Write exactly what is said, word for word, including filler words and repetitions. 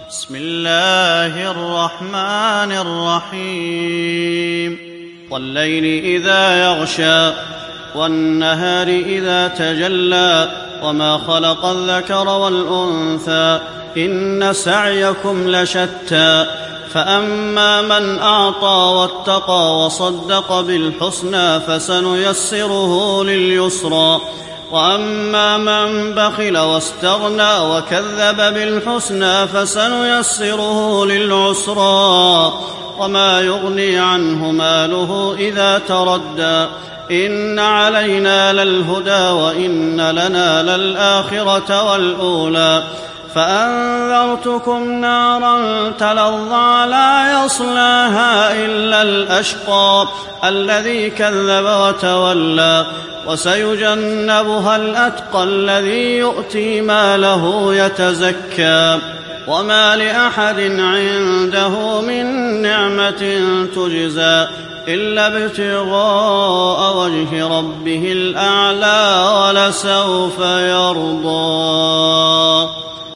بسم الله الرحمن الرحيم والليل إذا يغشى والنهار إذا تجلى وما خلق الذكر والأنثى إن سعيكم لشتى فأما من أعطى واتقى وصدق بالحسنى فسنيسره لليسرى وأما من بخل واستغنى وكذب بالحسنى فسنيسره للعسرى وما يغني عنه ماله إذا تردى إن علينا للهدى وإن لنا للآخرة والأولى فأنذرتكم نارا تلظى لا يصلاها إلا الأشقى الذي كذب وتولى وسيجنبها الأتقى الذي يؤتي ماله يتزكى وما لأحد عنده من نعمة تجزى إلا ابتغاء وجه ربه الأعلى ولسوف يرضى.